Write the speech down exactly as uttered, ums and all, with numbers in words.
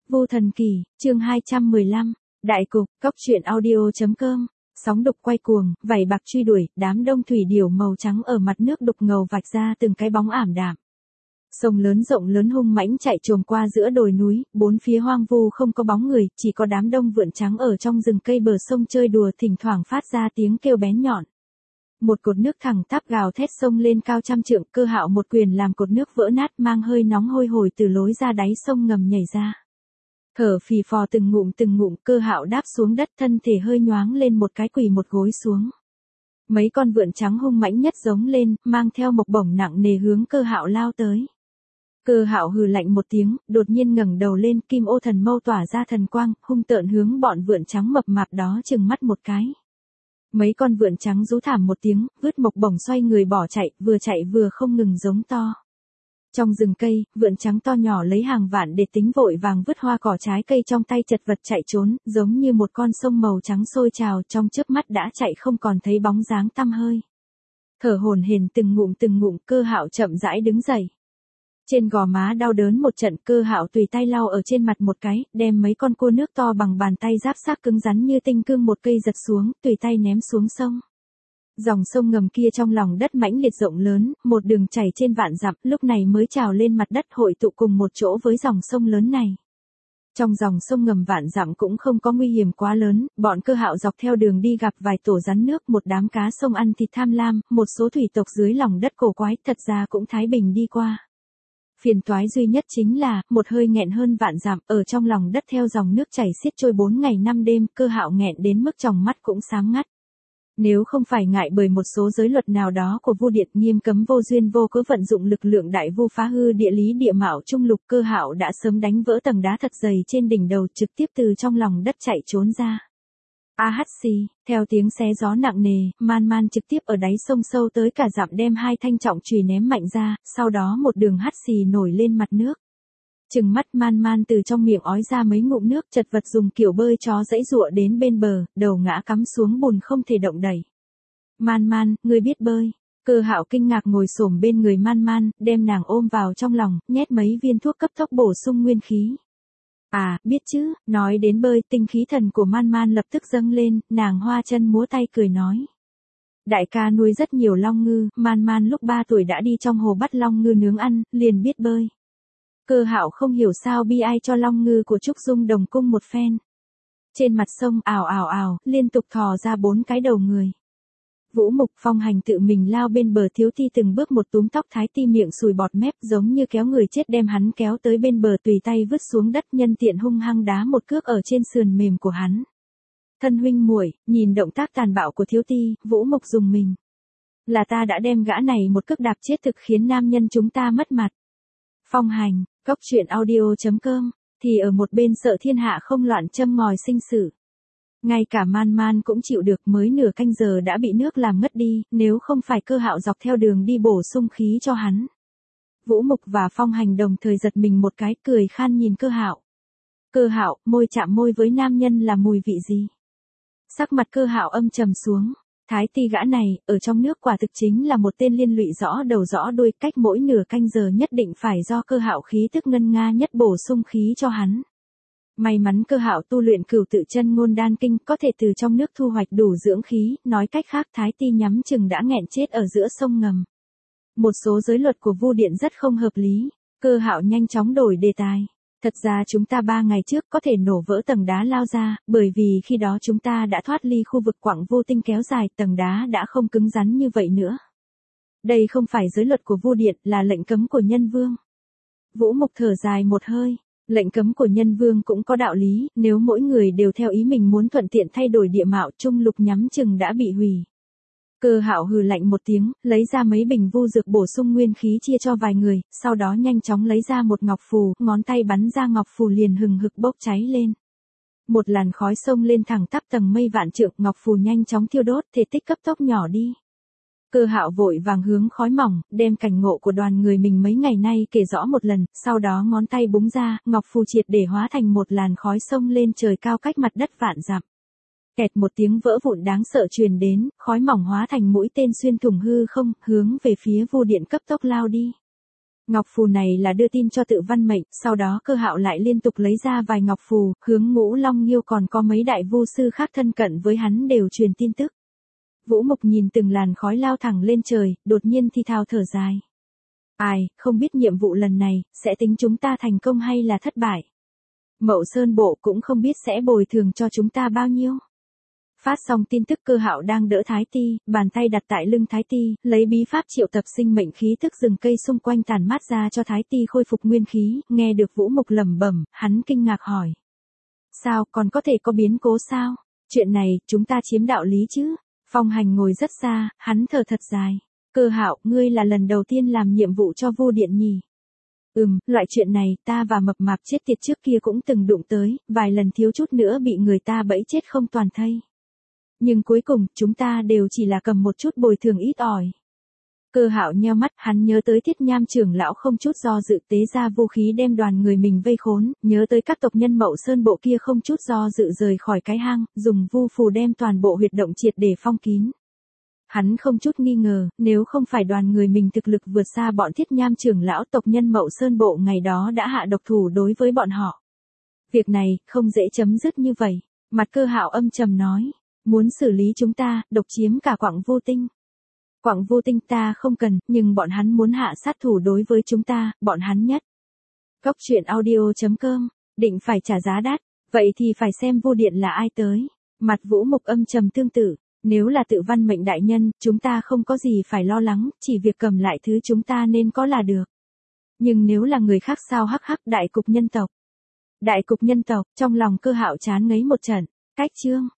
Vu Thần Kỳ, chương hai trăm mười lăm, Đại Cục, Cóc Truyện Audio.com, sóng đục quay cuồng, vảy bạc truy đuổi, đám đông thủy điểu màu trắng ở mặt nước đục ngầu vạch ra từng cái bóng ảm đạm. Sông lớn rộng lớn hung mãnh chạy trồm qua giữa đồi núi, bốn phía hoang vu không có bóng người, chỉ có đám đông vượn trắng ở trong rừng cây bờ sông chơi đùa, thỉnh thoảng phát ra tiếng kêu bén nhọn. Một cột nước thẳng tắp gào thét sông lên cao trăm trượng, Cơ Hạo một quyền làm cột nước vỡ nát, mang hơi nóng hôi hổi từ lối ra đáy sông ngầm nhảy ra. Thở phì phò từng ngụm từng ngụm, Cơ Hạo đáp xuống đất, thân thể hơi nhoáng lên một cái, quỳ một gối xuống. Mấy con vượn trắng hung mãnh nhất giống lên, mang theo mộc bổng nặng nề hướng Cơ Hạo lao tới. Cơ Hạo hừ lạnh một tiếng, đột nhiên ngẩng đầu lên, kim ô thần mâu tỏa ra thần quang, hung tợn hướng bọn vượn trắng mập mạp đó chừng mắt một cái. Mấy con vượn trắng rú thảm một tiếng, vứt mộc bổng xoay người bỏ chạy, vừa chạy vừa không ngừng giống to. Trong rừng cây, vượn trắng to nhỏ lấy hàng vạn để tính, vội vàng vứt hoa cỏ trái cây trong tay chật vật chạy trốn, giống như một con sông màu trắng sôi trào, trong chớp mắt đã chạy không còn thấy bóng dáng tăm hơi. Thở hổn hển từng ngụm từng ngụm, Cơ Hạo chậm rãi đứng dậy. Trên gò má đau đớn một trận, Cơ Hạo tùy tay lau ở trên mặt một cái, đem mấy con cua nước to bằng bàn tay giáp xác cứng rắn như tinh cương một cây giật xuống, tùy tay ném xuống sông. Dòng sông ngầm kia trong lòng đất mãnh liệt rộng lớn, một đường chảy trên vạn dặm, lúc này mới trào lên mặt đất, hội tụ cùng một chỗ với dòng sông lớn này. Trong dòng sông ngầm vạn dặm cũng không có nguy hiểm quá lớn, bọn Cơ Hạo dọc theo đường đi gặp vài tổ rắn nước, một đám cá sông ăn thịt tham lam, một số thủy tộc dưới lòng đất cổ quái, thật ra cũng thái bình đi qua. Phiền toái duy nhất chính là, một hơi nghẹn hơn vạn dặm, ở trong lòng đất theo dòng nước chảy xiết trôi bốn ngày năm đêm, Cơ Hạo nghẹn đến mức tròng mắt cũng sáng ngắt. Nếu không phải ngại bởi một số giới luật nào đó của Vu Điện nghiêm cấm vô duyên vô cớ vận dụng lực lượng đại vu phá hư địa lý địa mạo trung lục, Cơ Hạo đã sớm đánh vỡ tầng đá thật dày trên đỉnh đầu, trực tiếp từ trong lòng đất chạy trốn ra. A hắt xì, theo tiếng xé gió nặng nề, Man Man trực tiếp ở đáy sông sâu tới cả dặm đem hai thanh trọng chùy ném mạnh ra, sau đó một đường hắt xì nổi lên mặt nước. Trừng mắt Man Man từ trong miệng ói ra mấy ngụm nước, chật vật dùng kiểu bơi chó dãy dụa đến bên bờ, đầu ngã cắm xuống bùn không thể động đậy. Man Man, ngươi biết bơi? Cơ Hạo kinh ngạc ngồi xổm bên người Man Man, đem nàng ôm vào trong lòng, nhét mấy viên thuốc cấp tốc bổ sung nguyên khí. À, biết chứ, nói đến bơi, tinh khí thần của Man Man lập tức dâng lên, nàng hoa chân múa tay cười nói. Đại ca nuôi rất nhiều long ngư, Man Man lúc ba tuổi đã đi trong hồ bắt long ngư nướng ăn, liền biết bơi. Cơ Hạo không hiểu sao bi ai cho long ngư của Trúc Dung đồng cung một phen. Trên mặt sông ào ào ào, liên tục thò ra bốn cái đầu người. Vũ Mục Phong Hành tự mình lao bên bờ, Thiếu Ti từng bước một túm tóc Thái Ti, miệng sùi bọt mép giống như kéo người chết đem hắn kéo tới bên bờ, tùy tay vứt xuống đất, nhân tiện hung hăng đá một cước ở trên sườn mềm của hắn. Thân huynh muội, nhìn động tác tàn bạo của Thiếu Ti, Vũ Mục dùng mình. Là ta đã đem gã này một cước đạp chết, thực khiến nam nhân chúng ta mất mặt. Phong Hành, Cóc Truyện Audio.com, thì ở một bên sợ thiên hạ không loạn châm ngòi sinh sự. Ngay cả Man Man cũng chịu được, mới nửa canh giờ đã bị nước làm ngất đi, nếu không phải Cơ Hạo dọc theo đường đi bổ sung khí cho hắn. Vũ Mục và Phong Hành đồng thời giật mình một cái, cười khan nhìn Cơ Hạo. Cơ Hạo, môi chạm môi với nam nhân là mùi vị gì? Sắc mặt Cơ Hạo âm trầm xuống. Thái Ti gã này, ở trong nước quả thực chính là một tên liên lụy rõ đầu rõ đuôi, cách mỗi nửa canh giờ nhất định phải do Cơ Hạo khí tức ngân nga nhất bổ sung khí cho hắn. May mắn Cơ Hạo tu luyện Cửu Tự Chân Ngôn Đan Kinh, có thể từ trong nước thu hoạch đủ dưỡng khí, nói cách khác Thái Ti nhắm chừng đã nghẹn chết ở giữa sông ngầm. Một số giới luật của Vu Điện rất không hợp lý, Cơ Hạo nhanh chóng đổi đề tài. Thật ra chúng ta ba ngày trước có thể nổ vỡ tầng đá lao ra, bởi vì khi đó chúng ta đã thoát ly khu vực quặng vô tinh kéo dài, tầng đá đã không cứng rắn như vậy nữa. Đây không phải giới luật của Vu Điện, là lệnh cấm của Nhân Vương. Vũ Mục thở dài một hơi, lệnh cấm của Nhân Vương cũng có đạo lý, nếu mỗi người đều theo ý mình muốn thuận tiện thay đổi địa mạo, trung lục nhắm chừng đã bị hủy. Cơ Hạo hừ lạnh một tiếng, lấy ra mấy bình vu dược bổ sung nguyên khí chia cho vài người, sau đó nhanh chóng lấy ra một ngọc phù, ngón tay bắn ra ngọc phù liền hừng hực bốc cháy lên. Một làn khói xông lên thẳng tắp tầng mây vạn trượng, ngọc phù nhanh chóng thiêu đốt, thể tích cấp tốc nhỏ đi. Cơ Hạo vội vàng hướng khói mỏng, đem cảnh ngộ của đoàn người mình mấy ngày nay kể rõ một lần, sau đó ngón tay búng ra, ngọc phù triệt để hóa thành một làn khói xông lên trời cao cách mặt đất vạn dặm. Kẹt một tiếng vỡ vụn đáng sợ truyền đến, khói mỏng hóa thành mũi tên xuyên thủng hư không, hướng về phía Vu Điện cấp tốc lao đi. Ngọc phù này là đưa tin cho Tự Văn Mệnh, sau đó Cơ Hạo lại liên tục lấy ra vài ngọc phù, hướng Ngũ Long Nghiêu còn có mấy đại vu sư khác thân cận với hắn đều truyền tin tức. Vũ Mục nhìn từng làn khói lao thẳng lên trời, đột nhiên thi thào thở dài. Ai, không biết nhiệm vụ lần này, sẽ tính chúng ta thành công hay là thất bại. Mậu Sơn Bộ cũng không biết sẽ bồi thường cho chúng ta bao nhiêu. Phát xong tin tức Cơ Hạo đang đỡ Thái Ti, bàn tay đặt tại lưng Thái Ti, lấy bí pháp triệu tập sinh mệnh khí tức rừng cây xung quanh tản mát ra cho Thái Ti khôi phục nguyên khí, nghe được Vũ Mục lẩm bẩm, hắn kinh ngạc hỏi. Sao, còn có thể có biến cố sao? Chuyện này, chúng ta chiếm đạo lý chứ? Phong Hành ngồi rất xa, hắn thở thật dài. Cơ Hạo, ngươi là lần đầu tiên làm nhiệm vụ cho Vu Điện nhỉ? Ừm, loại chuyện này, ta và mập mạp chết tiệt trước kia cũng từng đụng tới, vài lần thiếu chút nữa bị người ta bẫy chết không toàn thây. Nhưng cuối cùng, chúng ta đều chỉ là cầm một chút bồi thường ít ỏi. Cơ Hạo nheo mắt, hắn nhớ tới Thiết Nham trưởng lão không chút do dự tế ra vũ khí đem đoàn người mình vây khốn, nhớ tới các tộc nhân Mậu Sơn Bộ kia không chút do dự rời khỏi cái hang, dùng vu phù đem toàn bộ huyệt động triệt để phong kín. Hắn không chút nghi ngờ, nếu không phải đoàn người mình thực lực vượt xa bọn Thiết Nham trưởng lão, tộc nhân Mậu Sơn Bộ ngày đó đã hạ độc thủ đối với bọn họ. Việc này, không dễ chấm dứt như vậy. Mặt Cơ Hạo âm trầm nói, muốn xử lý chúng ta, độc chiếm cả Quặng Vô Tinh. Quặng Vô Tinh ta không cần, nhưng bọn hắn muốn hạ sát thủ đối với chúng ta, bọn hắn nhất. Cốc truyện audio chấm com, định phải trả giá đắt, vậy thì phải xem Vu Điện là ai tới. Mặt Vũ Mục âm trầm tương tự, nếu là Tự Văn Mệnh đại nhân, chúng ta không có gì phải lo lắng, chỉ việc cầm lại thứ chúng ta nên có là được. Nhưng nếu là người khác sao hắc hắc đại cục nhân tộc. Đại cục nhân tộc, trong lòng Cơ Hạo chán ngấy một trận, cách chương.